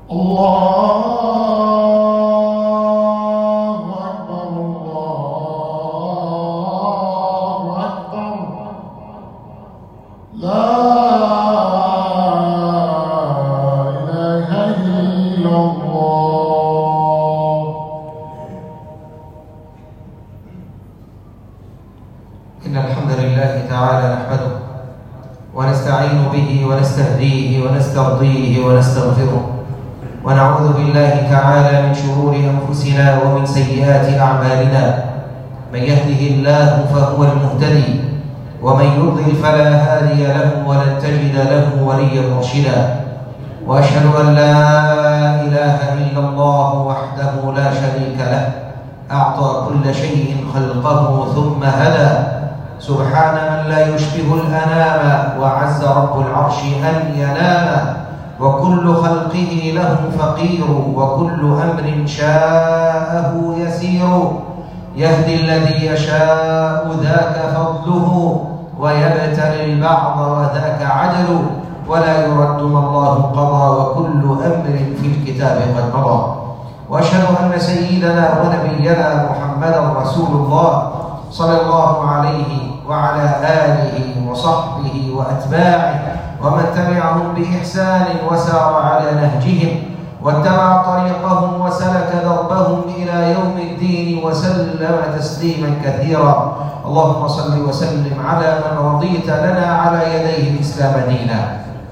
ونسترضيه ونستغفره ونعوذ بالله تعالى من شرور أنفسنا ومن سيئات أعمالنا. من يهده الله فهو المهتدي ومن يضلل فلا هادي له ولن تجد له وليا مرشدا. وأشهد أن لا إله إلا الله وحده لا شريك له أعطى كل شيء خلقه ثم هدى. سبحان من لا يشبه الأنام وعز رب العرش أن ينام. وكل خلقه له فقير وكل أمر شاءه يسير. يهدي الذي يشاء ذاك فضله ويبتلي البعض وذاك عدل. ولا يرد ما الله قضى وكل أمر في الكتاب قد مضى. وأشهد أن سيدنا ونبينا محمدا رسول الله صلى الله عليه وعلى آله وصحبه وأتباعه ومن تبعهم بإحسان وسار على نهجهم واتبع طريقهم وسلك دربهم إلى يوم الدين وسلم تسليما كثيرا. اللهم صل وسلم على من رضيت لنا على يديه الإسلام دينا.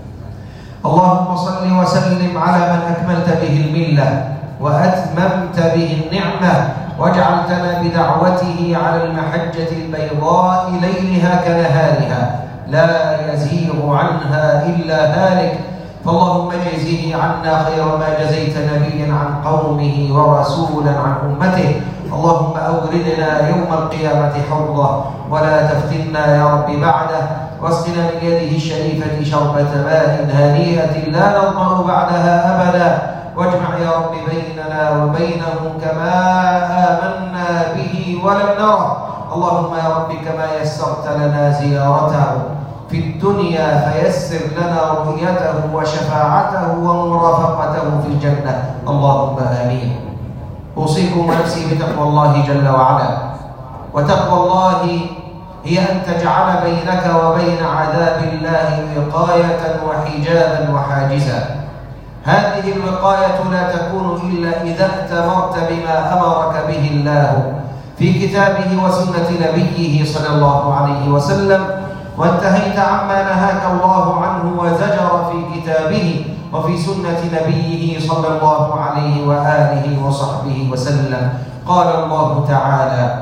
اللهم صل وسلم على من أكملت به الملة وأتممت به النعمة وجعلتنا بدعوته على المحجة البيضاء ليلها كنهارها لا يزيغ عنها إلا هالك. فاللهم اجزه عنا خير ما جزيت نبيا عن قومه ورسولا عن أمته. اللهم أوردنا يوم القيامة حوضه ولا تفتنا يا رب بعده. واسقنا من يده الشريفة شربة ماء هنيئة لا نظمأ بعدها أبدا. واجمع يا رب بيننا وبينهم كما آمنا به ولم نره. اللهم يا رب كما يسرت لنا زيارته في الدنيا فيسر لنا رؤيته وشفاعته ومرافقته في الجنة. اللهم آمين. أوصيكم ونفسي بتقوى الله جل وعلا. وتقوى الله هي أن تجعل بينك وبين عذاب الله وقاية وحجابا وحاجزا. هذه الوقاية لا تكون إلا إذا ائتمرت بما أمرك به الله في كتابه وسنة نبيه صلى الله عليه وسلم وانتهيت عما نهاك الله عنه وزجر في كتابه وفي سنة نبيه صلى الله عليه وآله وصحبه وسلم. قال الله تعالى: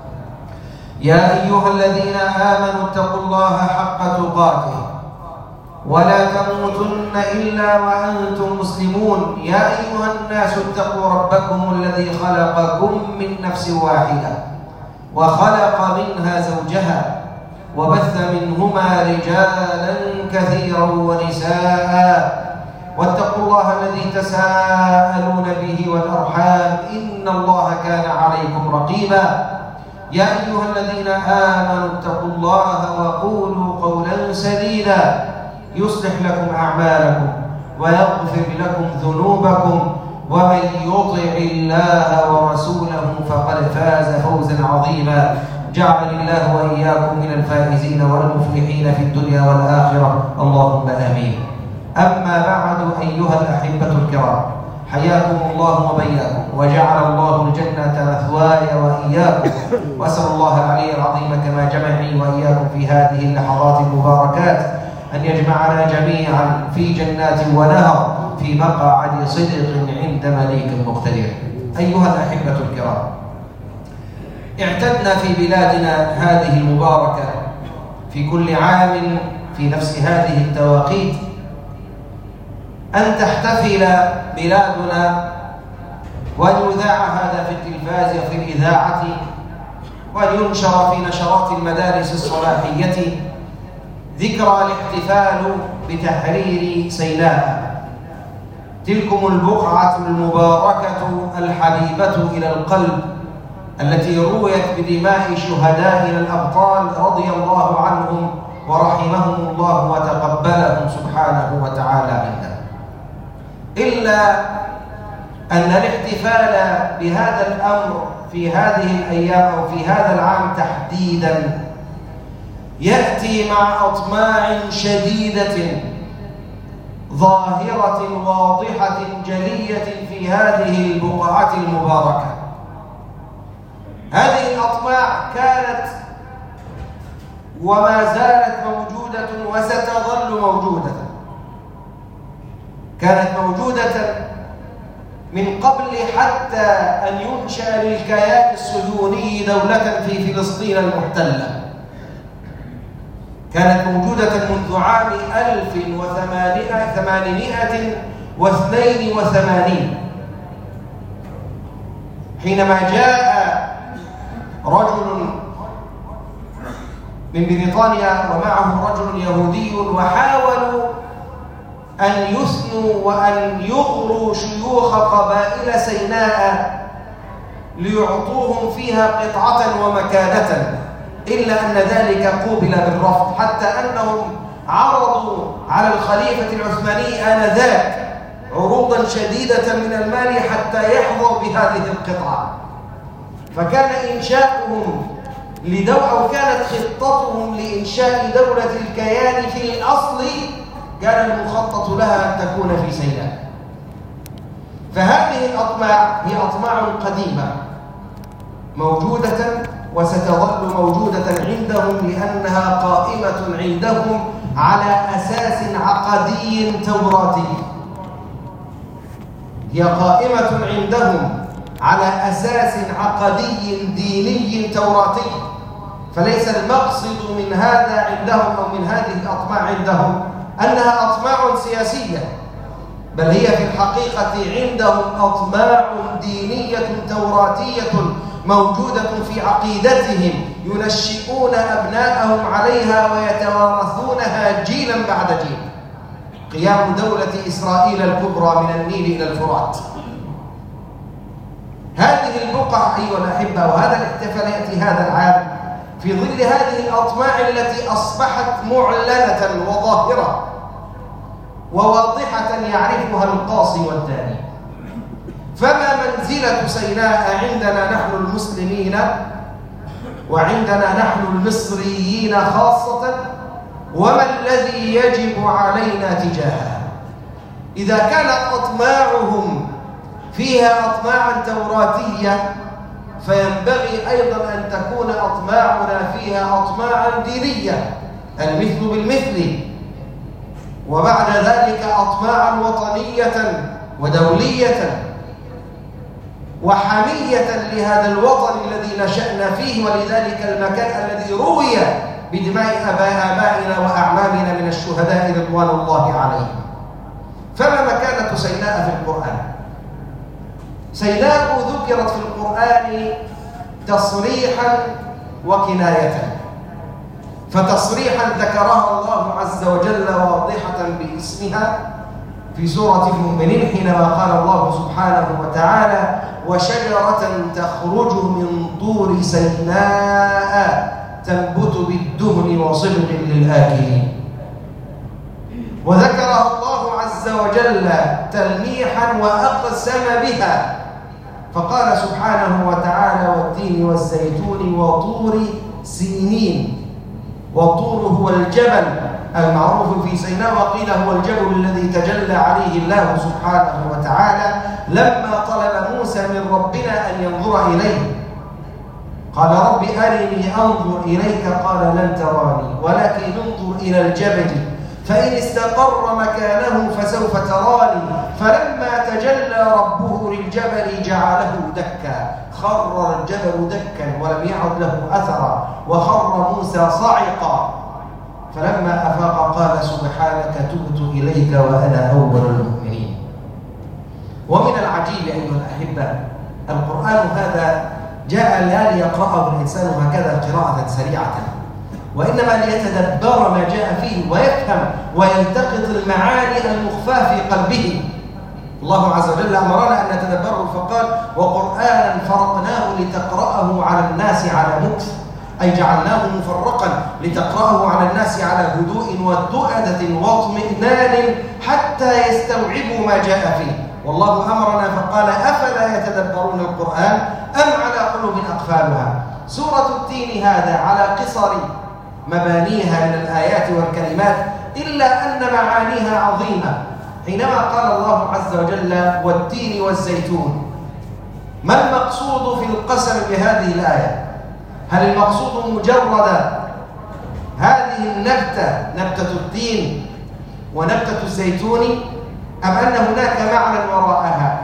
يا أيها الذين آمنوا اتقوا الله حق تقاته ولا تموتن إلا وأنتم مسلمون. يا أيها الناس اتقوا ربكم الذي خلقكم من نفس واحدة وخلق منها زوجها وبث منهما رجالا كثيرا ونساء واتقوا الله الذي تساءلون به والأرحام إن الله كان عليكم رقيبا. يا أيها الذين آمنوا اتقوا الله وقولوا قولا سديدا يصلح لكم أعمالكم ويغفر لكم ذنوبكم ومن يطع الله ورسوله فقد فاز فوزا عظيما. جعلني الله وإياكم من الفائزين والمفلحين في الدنيا والآخرة. اللهم آمين. أما بعد أيها الأحبة الكرام، حياكم الله وبياكم وجعل الله الجنة مثواي وإياكم. وأسأل الله العلي العظيم كما جمعني وإياكم في هذه اللحظات المباركات أن يجمعنا جميعا في جنات ونهر في مقعد صدق عند مليك مقتدر. أيها الأحبة الكرام، اعتدنا في بلادنا هذه المباركة في كل عام في نفس هذه التوقيت أن تحتفل بلادنا وأن يذاع هذا في التلفاز وفي الإذاعة وأن ينشر في نشرات المدارس الصلاحية ذكرى الاحتفال بتحرير سيناء، تلكم البقعة المباركة الحبيبة إلى القلب التي رويت بدماء شهدائنا الأبطال رضي الله عنهم ورحمهم الله وتقبلهم سبحانه وتعالى منا. إلا أن الاحتفال بهذا الأمر في هذه الأيام أو في هذا العام تحديداً يأتي مع أطماع شديدة ظاهرة واضحة جلية في هذه البقعة المباركة. هذه الأطماع كانت وما زالت موجودة وستظل موجودة. كانت موجودة من قبل حتى أن ينشأ للكيان الصهيوني دولة في فلسطين المحتلة. كانت موجودة منذ عام 1882 حينما جاء رجل من بريطانيا ومعه رجل يهودي وحاولوا أن يثنوا وأن يغروا شيوخ قبائل سيناء ليعطوهم فيها قطعة ومكانة، إلا أن ذلك قوبل بالرفض، حتى أنهم عرضوا على الخليفة العثماني آنذاك عروضا شديدة من المال حتى يحظوا بهذه القطعة. فكان إنشاؤهم أو كانت خطتهم لإنشاء دولة الكيان في الأصل كان المخطط لها أن تكون في سيناء. فهذه الأطماع هي أطماع قديمة موجودة وستظل موجودة عندهم، لأنها قائمة عندهم على أساس عقدي توراتي. هي قائمة عندهم على أساس عقدي ديني توراتي، فليس المقصد من هذا عندهم أو من هذه الأطماع عندهم أنها أطماع سياسية، بل هي في الحقيقة عندهم أطماع دينية توراتية موجودة في عقيدتهم، ينشئون أبناءهم عليها ويتوارثونها جيلا بعد جيل. قيام دولة إسرائيل الكبرى من النيل إلى الفرات. هذه البقعة أيها الأحبة وهذا الاحتفال يأتي هذا العام في ظل هذه الأطماع التي أصبحت معلنة وظاهرة وواضحة يعرفها القاصي والداني. فما منزلة سيناء عندنا نحن المسلمين وعندنا نحن المصريين خاصة، وما الذي يجب علينا تجاهها؟ إذا كانت أطماعهم فيها أطماعا توراتية، فينبغي أيضا أن تكون أطماعنا فيها أطماعا دينية، المثل بالمثل، وبعد ذلك أطماعا وطنية ودولية وحمية لهذا الوطن الذي نشأنا فيه، ولذلك المكان الذي روي بدماء آبائنا وأعمامنا من الشهداء رضوان الله عليهم. فما مكانة سيناء في القرآن؟ سيناء ذكرت في القرآن تصريحا وكناية. فتصريحا ذكرها الله عز وجل واضحة باسمها في سورة المؤمنين حينما قال الله سبحانه وتعالى: وشجرة تخرج من طور سيناء تنبت بالدهن وصبغ للآكلين. وذكرها الله عز وجل تلميحا وأقسم بها فقال سبحانه وتعالى: والتين والزيتون وطور سينين. والطور هو الجبل المعروف في سيناء، وقيل هو الجبل الذي تجلى عليه الله سبحانه وتعالى لما طلب موسى من ربنا أن ينظر إليه. قال: رب أرني أنظر إليك، قال: لن تراني ولكن انظر إلى الجبل فإن استقر مكانه فسوف تراني. فلما تجلى ربه للجبل جعله دكا، خر الجبل دكا ولم يعد له أثرا، وخر موسى صاعقا. فلما أفاق قال: سبحانك تبت إليك وأنا أول المؤمنين. ومن العجيب أيها الأحبة القرآن هذا جاء لا ليقرأه الإنسان هكذا قراءة سريعة، وإنما ليتدبر ما جاء فيه ويفهم ويلتقط المعاني المخفاة في قلبه. الله عز وجل أمرنا أن نتدبره فقال: وقرآنا فرقناه لتقرأه على الناس على مكث أي جعلناه مفرقا لتقرأه على الناس على هدوء ودؤدة واطمئنان حتى يستوعبوا ما جاء فيه. والله أمرنا فقال: أفلا يتدبرون القرآن أم على قلوب أقفالها. سورة التين هذا على قصر مبانيها من الآيات والكلمات، إلا أن معانيها عظيمة. حينما قال الله عز وجل: والتين والزيتون، ما المقصود في القسم بهذه الآية؟ هل المقصود مجرد هذه النبتة، نبتة التين ونبتة الزيتون، أم أن هناك معنى وراءها؟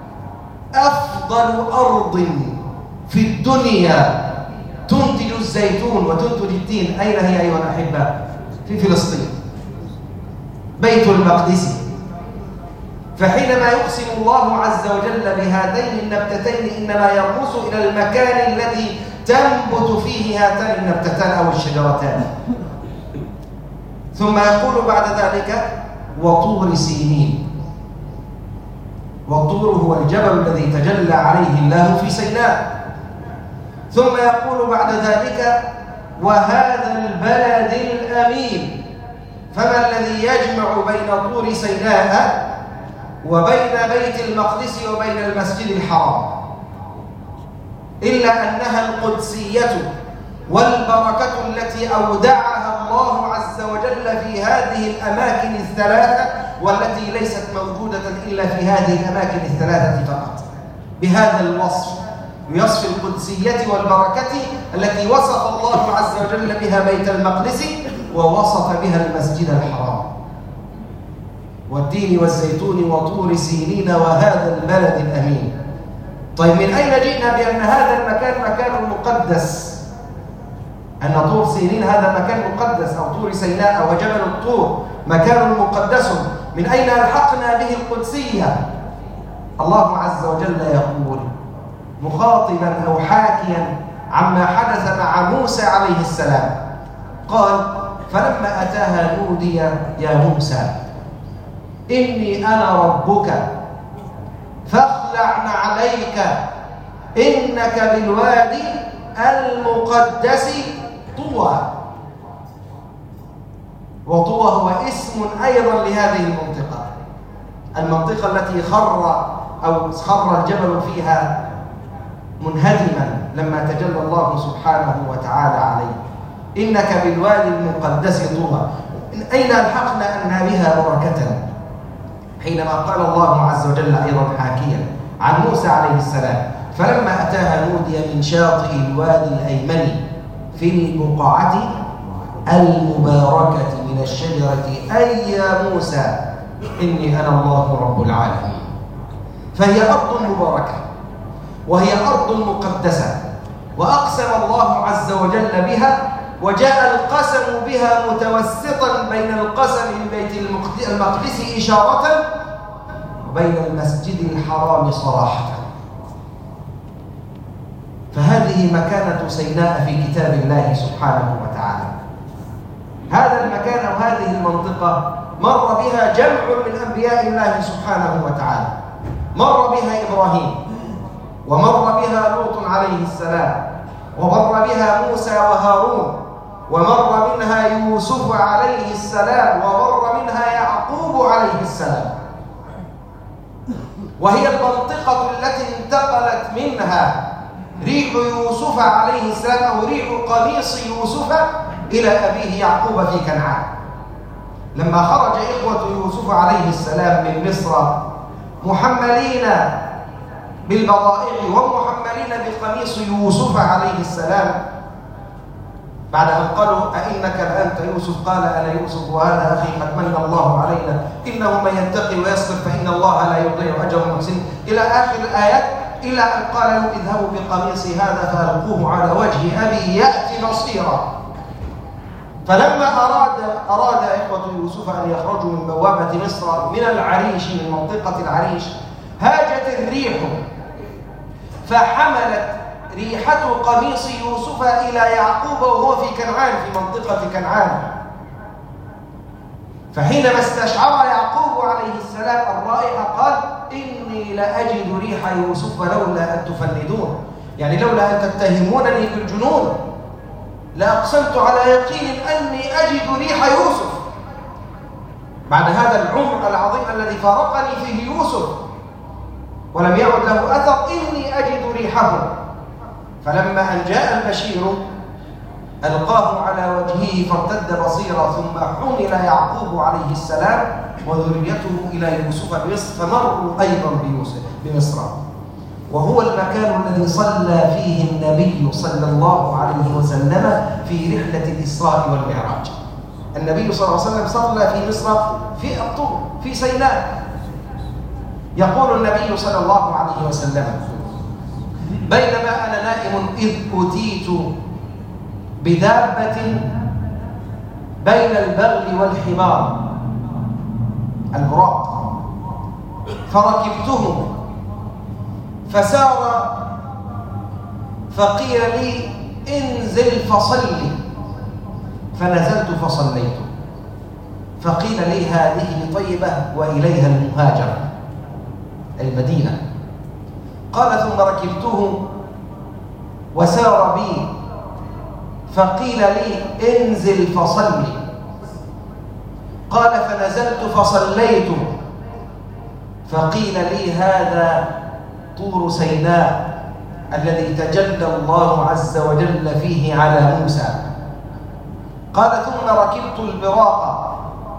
أفضل أرض في الدنيا تنتج الزيتون وتنتج التين أين هي أيها الأحبة؟ في فلسطين، بيت المقدس. فحينما يقسم الله عز وجل بهاتين النبتتين إنما يرمز إلى المكان الذي تنبت فيه هاتان النبتتان أو الشجرتان. ثم يقول بعد ذلك: وطور سينين. والطور هو الجبل الذي تجلى عليه الله في سيناء. ثم يقول بعد ذلك: وهذا البلد الأمين. فما الذي يجمع بين طور سيناء وبين بيت المقدس وبين المسجد الحرام إلا أنها القدسية والبركة التي أودعها الله عز وجل في هذه الأماكن الثلاثة، والتي ليست موجودة إلا في هذه الأماكن الثلاثة فقط. بهذا الوصف، بوصف القدسية والبركة التي وصف الله عز وجل بها بيت المقدس ووصف بها المسجد الحرام. والتين والزيتون وطور سينين وهذا البلد الأمين. طيب، من أين جئنا بأن هذا المكان مكان مقدس؟ أن طور سينين هذا مكان مقدس، أو طور سيناء وجبل الطور مكان مقدس، من أين ألحقنا به القدسية؟ الله عز وجل يقول مخاطبا أو حاكيا عما حدث مع موسى عليه السلام، قال: فلما أتاها نودي يا موسى إني أنا ربك فاخلع نعليك إنك بالوادي المقدس طوى. وطوى هو اسم أيضا لهذه المنطقة التي خر الجبل فيها منهدما لما تجلى الله سبحانه وتعالى عليه. إنك بالوادي المقدس طوى. من أين ألحقنا أن بها بركة؟ حينما قال الله عز وجل أيضا حاكيا عن موسى عليه السلام: فلما أتاها نودي من شاطئ الوادي الأيمن في البقعة المباركة من الشجرة أي يا موسى إني أنا الله رب العالمين. فهي أرض مباركة وهي أرض مقدسة، وأقسم الله عز وجل بها، وجاء القسم بها متوسطا بين القسم ببيت المقدس إشارة وبين المسجد الحرام صراحة. فهذه مكانة سيناء في كتاب الله سبحانه وتعالى. هذا المكان وهذه المنطقة مر بها جمع من أنبياء الله سبحانه وتعالى. مر بها إبراهيم، ومر بها لوط عليه السلام، ومر بها موسى وهارون، ومر منها يوسف عليه السلام، ومر منها يعقوب عليه السلام. وهي المنطقة التي انتقلت منها ريح يوسف عليه السلام، أو ريح قميص يوسف، إلى أبيه يعقوب في كنعان. لما خرج إخوة يوسف عليه السلام من مصر محملين بالبضائع ومحملين بقميص يوسف عليه السلام، بعد أن قالوا أئنك لأنت يوسف؟ قال أنا يوسف وهذا أخي قد من الله علينا إنه من يتقي ويصبر فإن الله لا يضيع أجر المحسنين، إلى آخر الآيات، إلى أن قال لهم اذهبوا بقميصي هذا فألقوه على وجه أبي يأتي بصيرا. فلما أراد إخوة يوسف أن يخرجوا من بوابة مصر من العريش، من منطقة العريش، هاجت الريح فحملت ريحة قميص يوسف إلى يعقوب وهو في كنعان، في منطقة كنعان. فحينما استشعر يعقوب عليه السلام الرائحة قال إني لأجد ريح يوسف لولا أن تفندون، يعني لولا أن تتهمونني بالجنون لأقسمت على يقين أني أجد ريح يوسف. بعد هذا العمر العظيم الذي فارقني فيه يوسف ولم يعد له أثر، إني أجد ريحه. فلما أن جاء البشير ألقاه على وجهه فارتد بصيرا، ثم حمل يعقوب عليه السلام وذريته إلى يوسف بمصر، فمروا أيضا بمصر، وهو المكان الذي صلى فيه النبي صلى الله عليه وسلم في رحلة الإسراء والمعراج. النبي صلى الله عليه وسلم صلى في مصر في الطور في سيناء. يقول النبي صلى الله عليه وسلم: بينما أنا نائم إذ أتيت بدابة بين البغل والحمار البراق، فركبته فسار، فقيل لي انزل فصلي، فنزلت فصليت، فقيل لي هذه طيبة وإليها المهاجر المدينة. قال: ثم ركبته وسار بي، فقيل لي انزل فصلي، قال: فنزلت فصليت، فقيل لي هذا طور سيناء الذي تجلى الله عز وجل فيه على موسى. قال: ثم ركبت البراق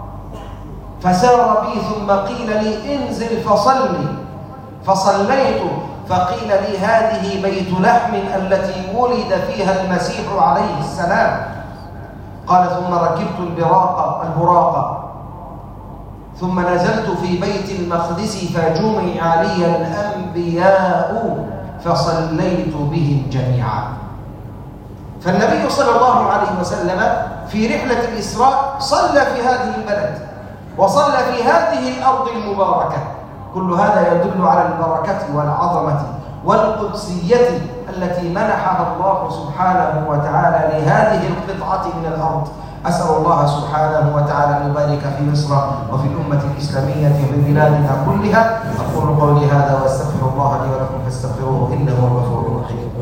فسار بي، ثم قيل لي انزل فصلي، فصليت، فقيل لي هذه بيت لحم التي ولد فيها المسيح عليه السلام. قال: ثم ركبت البراق ثم نزلت في بيت المقدس فجمع لي الأنبياء فصليت بهم جميعا. فالنبي صلى الله عليه وسلم في رحلة الإسراء صلى في هذه البلد وصلى في هذه الأرض المباركة. كل هذا يدل على البركة والعظمة والقدسية التي منحها الله سبحانه وتعالى لهذه القطعة من الأرض. أسأل الله سبحانه وتعالى أن يبارك في مصر وفي الأمة الإسلامية في بلادنا كلها. أقول قولي هذا وأستغفر الله لي ولكم فاستغفروه إنه هو الغفور الرحيم.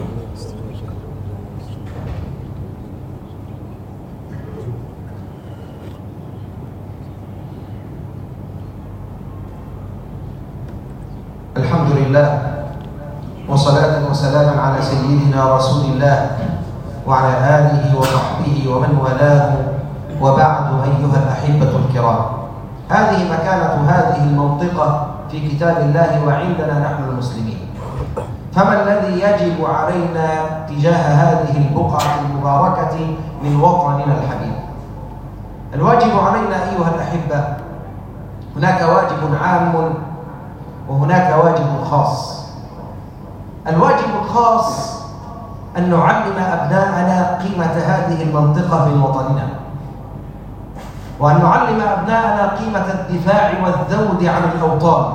الحمد لله وصلاة وسلاما على سيدنا رسول الله وعلى آله وصحبه ومن والاه، وبعد أيها الأحبة الكرام، هذه مكانة هذه المنطقة في كتاب الله وعندنا نحن المسلمين. فما الذي يجب علينا تجاه هذه البقعة المباركة من وطننا الحبيب؟ الواجب علينا أيها الأحبة، هناك واجب عام وهناك واجب خاص. الواجب الخاص أن نعلم أبناءنا قيمة هذه المنطقة من وطننا، وأن نعلم أبناءنا قيمة الدفاع والذود عن الأوطان،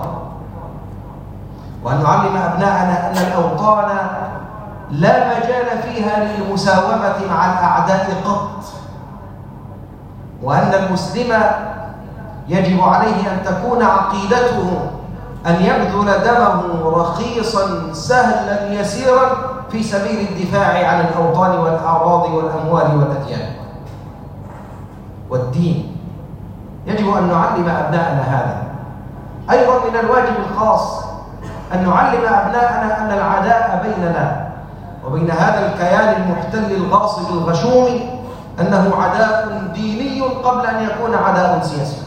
وأن نعلم أبناءنا أن الأوطان لا مجال فيها للمساومة مع الأعداء قط، وأن المسلم يجب عليه أن تكون عقيدته أن يبذل دمه رخيصا سهلا يسيرا في سبيل الدفاع عن الأوطان والأعراض والأموال والأديان والدين. يجب أن نعلم أبناءنا هذا. أيضا من الواجب الخاص أن نعلم أبناءنا أن العداء بيننا وبين هذا الكيان المحتل الغاصب الغشوم أنه عداء ديني قبل أن يكون عداء سياسي.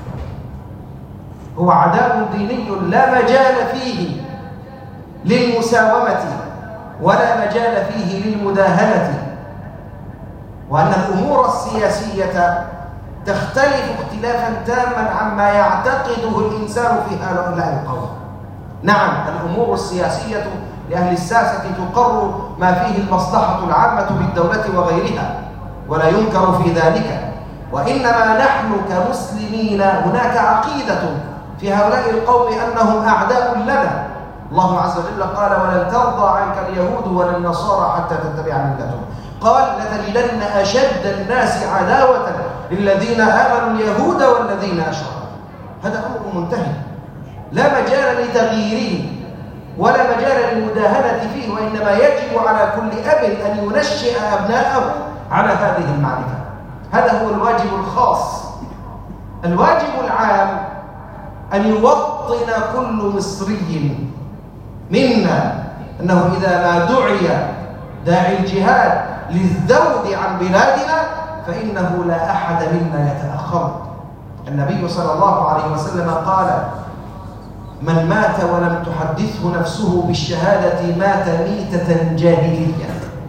هو عداء ديني لا مجال فيه للمساومة ولا مجال فيه للمداهنة، وأن الأمور السياسية تختلف اختلافا تاما عما يعتقده الإنسان في هؤلاء القوم. نعم، الأمور السياسية لأهل الساسة تقر ما فيه المصلحة العامة بالدولة وغيرها، ولا ينكر في ذلك، وإنما نحن كمسلمين هناك عقيدة في هؤلاء القوم أنهم أعداء لنا. الله عز وجل قال: ولن ترضى عنك اليهود ولا النصارى حتى تتبع ملتهم. قال: لتجدن أشد الناس عداوة للذين آمنوا اليهود والذين أشركوا. هذا أمر منتهي لا مجال لتغييره. ولا مجال للمداهنة فيه، وإنما يجب على كل أب أن ينشئ أبناءه على هذه المعرفة. هذا هو الواجب الخاص. الواجب العام أن يوطن كل مصري منا أنه إذا ما دعي داعي الجهاد للذود عن بلادنا فإنه لا أحد منا يتأخر. النبي صلى الله عليه وسلم قال: من مات ولم تحدثه نفسه بالشهادة مات ميتة جاهلية.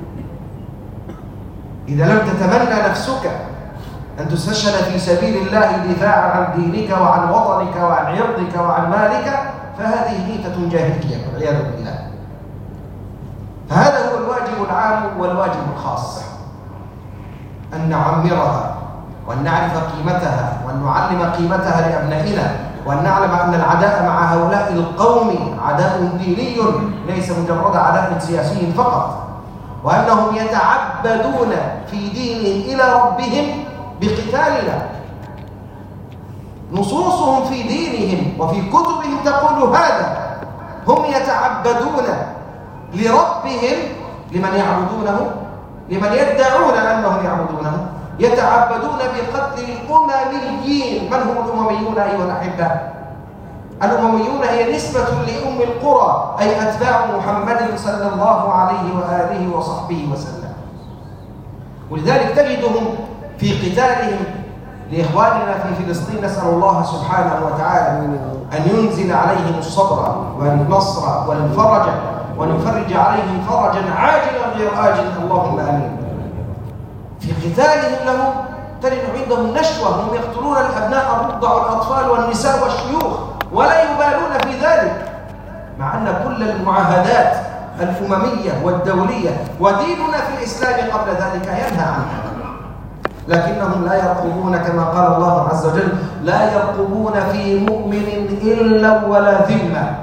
إذا لم تتمنى نفسك أن تستشهد في سبيل الله دفاعا عن دينك وعن وطنك وعن عرضك وعن مالك فهذه ميتة جاهلية والعياذ بالله. فهذا هو الواجب العام والواجب الخاص، أن نعمرها وأن نعرف قيمتها وأن نعلم قيمتها لأبنائنا، وأن نعلم أن العداء مع هؤلاء القوم عداء ديني ليس مجرد عداء سياسي فقط، وأنهم يتعبدون في دينهم إلى ربهم بقتالنا. نصوصهم في دينهم وفي كتبهم تقول هذا. هم يتعبدون لربهم، لمن يعبدونه، لمن يدعون أنهم يعبدونه، يتعبدون بقتل الأمميين. من هم الأمميون أيها الأحبة؟ الأمميون هي نسبة لأم القرى، أي أتباع محمد صلى الله عليه وآله وصحبه وسلم. ولذلك تجدهم في قتالهم لإخواننا في فلسطين. نسأل الله سبحانه وتعالى أن ينزل عليهم الصبر والنصر والفرج، وأن يفرج عليهم فرجا عاجلا غير آجل، اللهم آمين. في قتالهم لهم تجد عندهم نشوة، هم يقتلون الأبناء الرضع والأطفال والنساء والشيوخ ولا يبالون في ذلك، مع أن كل المعاهدات الأممية والدولية وديننا في الإسلام قبل ذلك ينهى عنها، لكنهم لا يرقبون كما قال الله عز وجل: لا يرقبون في مؤمن إلا ولا ذمة.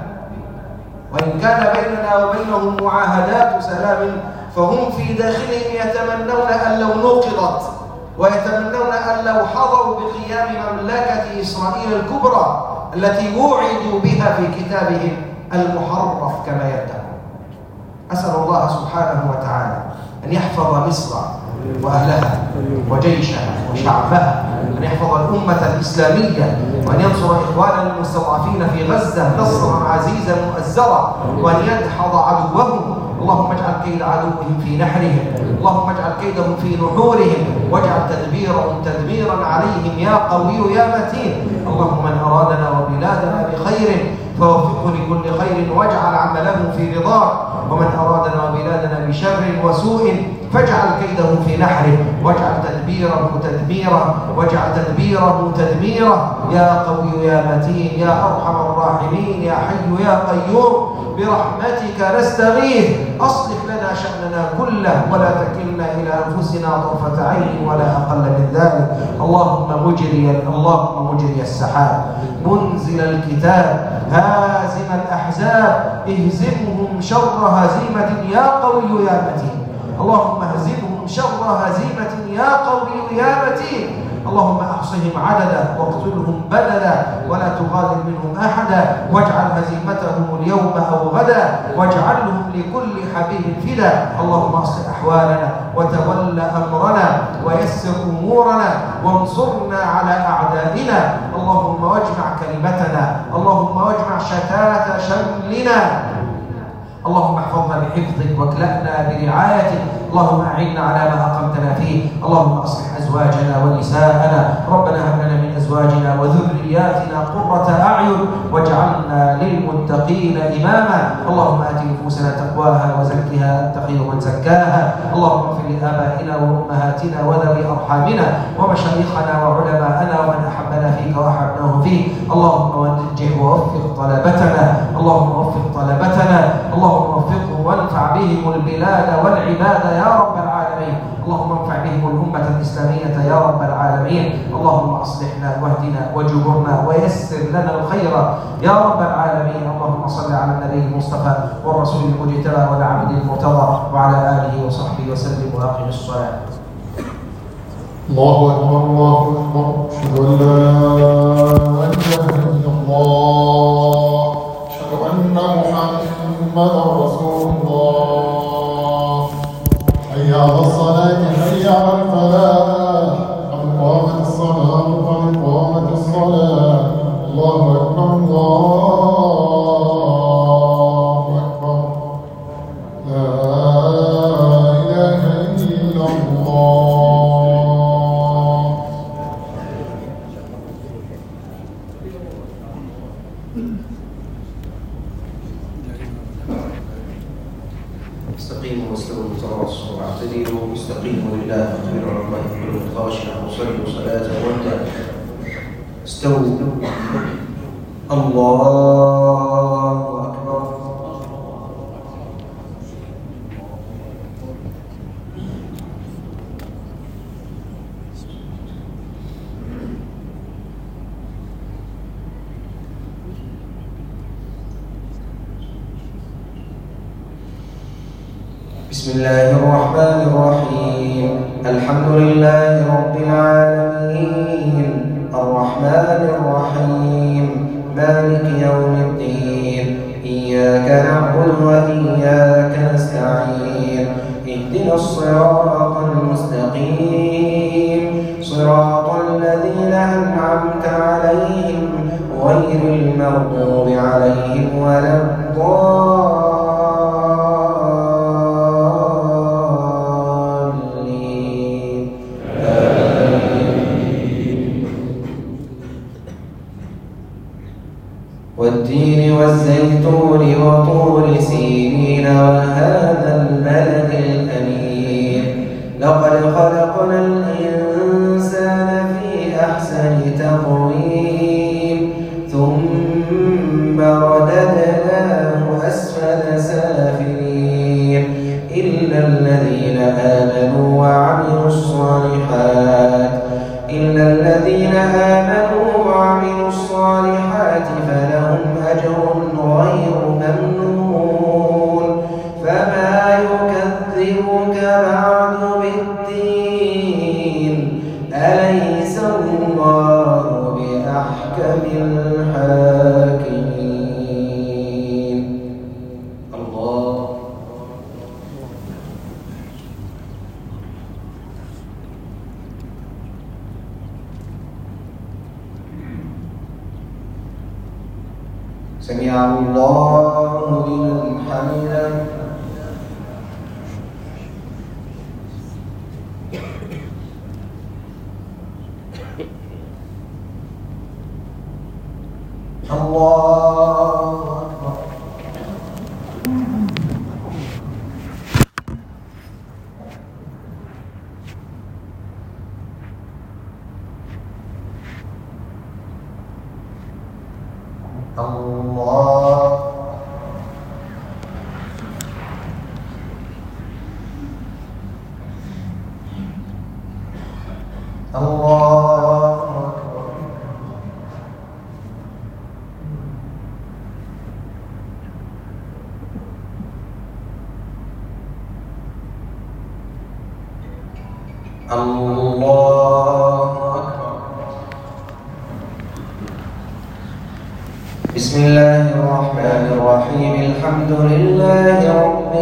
وإن كان بيننا وبينهم معاهدات سلام فهم في داخلهم يتمنون أن لو نقضت، ويتمنون أن لو حضروا بقيام مملكة إسرائيل الكبرى التي وعدوا بها في كتابهم المحرف كما يدعون. أسأل الله سبحانه وتعالى أن يحفظ مصر وأهلها وجيشها وشعبها، أن يحفظ الأمة الإسلامية، وأن ينصر إخواننا المستضعفين في غزة نصرا عزيزا مؤزرا، وأن يدحض عدوهم. اللهم اجعل كيد عدوهم في نحرهم، اللهم اجعل كيدهم في نحورهم، واجعل تدبيرهم تدميرا عليهم يا قوي يا متين. اللهم من أرادنا وبلادنا بخير فوفقه لكل خير واجعل عمله في رضاك، ومن أرادنا وبلادنا بشر وسوء فاجعل كيده في نحره، واجعل تدبيره تدميرا، واجعل تدبيره تدميرا يا قوي يا متين يا أرحم الراحمين يا حي يا قيوم. برحمتك نستغيث، أصلح لنا شأننا كله ولا تكلنا إلى أنفسنا طرفة عين ولا أقل من ذلك. اللهم مجري السحاب، منزل الكتاب، هازم الأحزاب، اهزمهم شر هزيمة يا قوي يا متين. اللهم اهزمهم شر هزيمة يا قوي يا متين. اللهم احصهم عددا واقتلهم بدلا ولا تغادر منهم احدا، واجعل هزيمتهم اليوم او غدا، واجعلهم لكل حبيب فدا. اللهم اصلح احوالنا وتول امرنا ويسر امورنا وانصرنا على اعدائنا. اللهم واجمع كلمتنا، اللهم واجمع شتات شملنا. اللهم احفظنا بحفظك واكلأنا برعايتك. اللهم أعنا على ما أقمتنا فيه. اللهم أصلح أزواجنا ونساءنا. ربنا هب لنا من أزواجنا وذرياتنا قرة أعين واجعلنا للمتقين إماما. اللهم آت نفوسنا تقواها وزكها أنت خير من زكاها. اللهم اغفر لآبائنا وأمهاتنا وذوي أرحامنا ومشايخنا وعلماءنا ومن أحبنا فيك وأحبناه فيك. اللهم ونجح ووفق طلبتنا، اللهم وفق طلبتنا، اللهم وفقهم وانفع بهم البلاد والعباد يا رب العالمين. اللهم انفع بهم الأمة الإسلامية يا رب العالمين. اللهم أصلحنا واهدنا وجبرنا ويسر لنا الخير يا رب العالمين. اللهم صل على النبي المصطفى والرسول المجتبى والعبد المرتضى وعلى آله وصحبه وسلم وأقم الصلاة. الله أكبر الله أكبر، أشهد أن لا إله إلا الله، أشهد أن محمدا استقيموا واستووا وتراصوا واعتدلوا استقيموا لله واخبروا على الله كل خاشع وصلوا صلاة وانت استووا. الله أكبر. بسم الله الرحمن الرحيم. الحمد لله رب العالمين الرحمن الرحيم مالك يوم الدين إياك نعبد وإياك نستعين اهدنا الصراط المستقيم صراط الذين أنعمت عليهم غير المغضوب عليهم ولا الضالين. والتين والزيتون وطور سينين وهذا البلد الأمين لقد خلقنا الإنسان في أحسن تقويم ثم رددناه أسفل سافلين إلا الذين آمنوا وعملوا الصالحات فلهم أجر غير ممنون فما يكذبك بعد بالدين أليس الله بأحكم الحاكمين. الله سمع الله لمن حمده. الله أكبر. الله أكبر. بسم الله الرحمن الرحيم. الحمد لله رب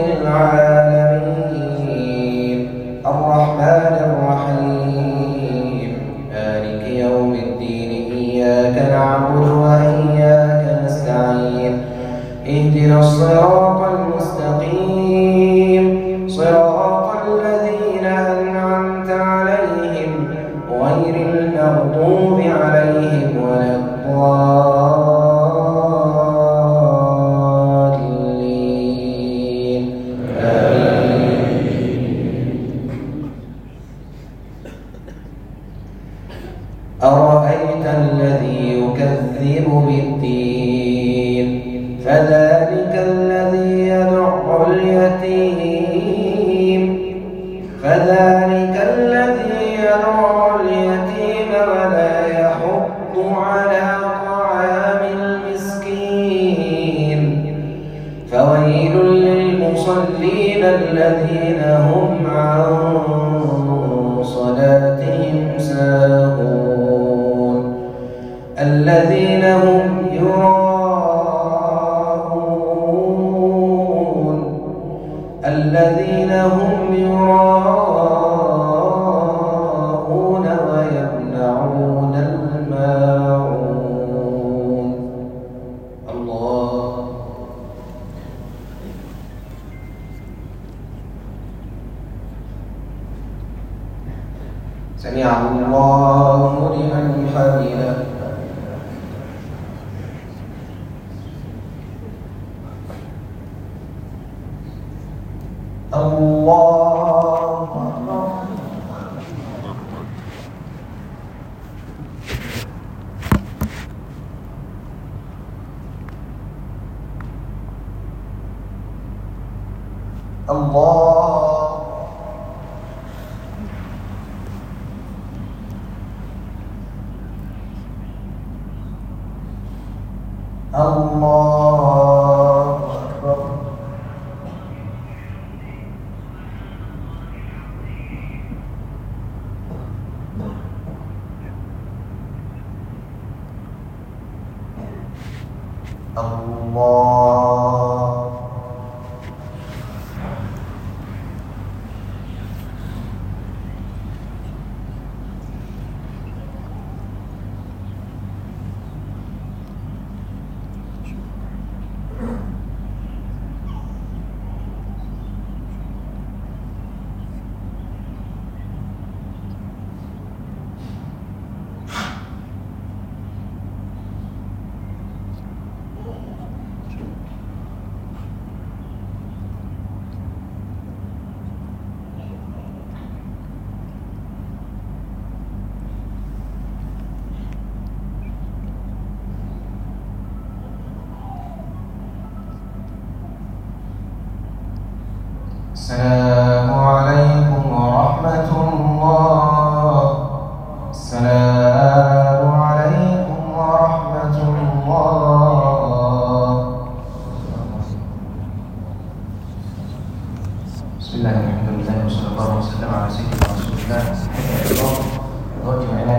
العالمين الرحمن الرحيم مالك يوم الدين إياك نعبد وإياك نستعين اهدنا الصراط المستقيم صراط الذين أنعمت عليهم غير المغضوب عليهم ولا الضالين. أرأيت الذي يكذب بالدين فذلك الذي يدع اليتيم ولا يحض على طعام المسكين فويل للمصلين الذين هم عن صلاتهم ساهون الذين هم يراءون ويمنعون الماعون. الله سمع الله لمن حمده. الله. الله أكبر. الله. السلام عليكم ورحمة الله. السلام عليكم ورحمة الله. بسم الله الرحمن الرحيم. والصلاة والسلام على سيدنا رسول الله.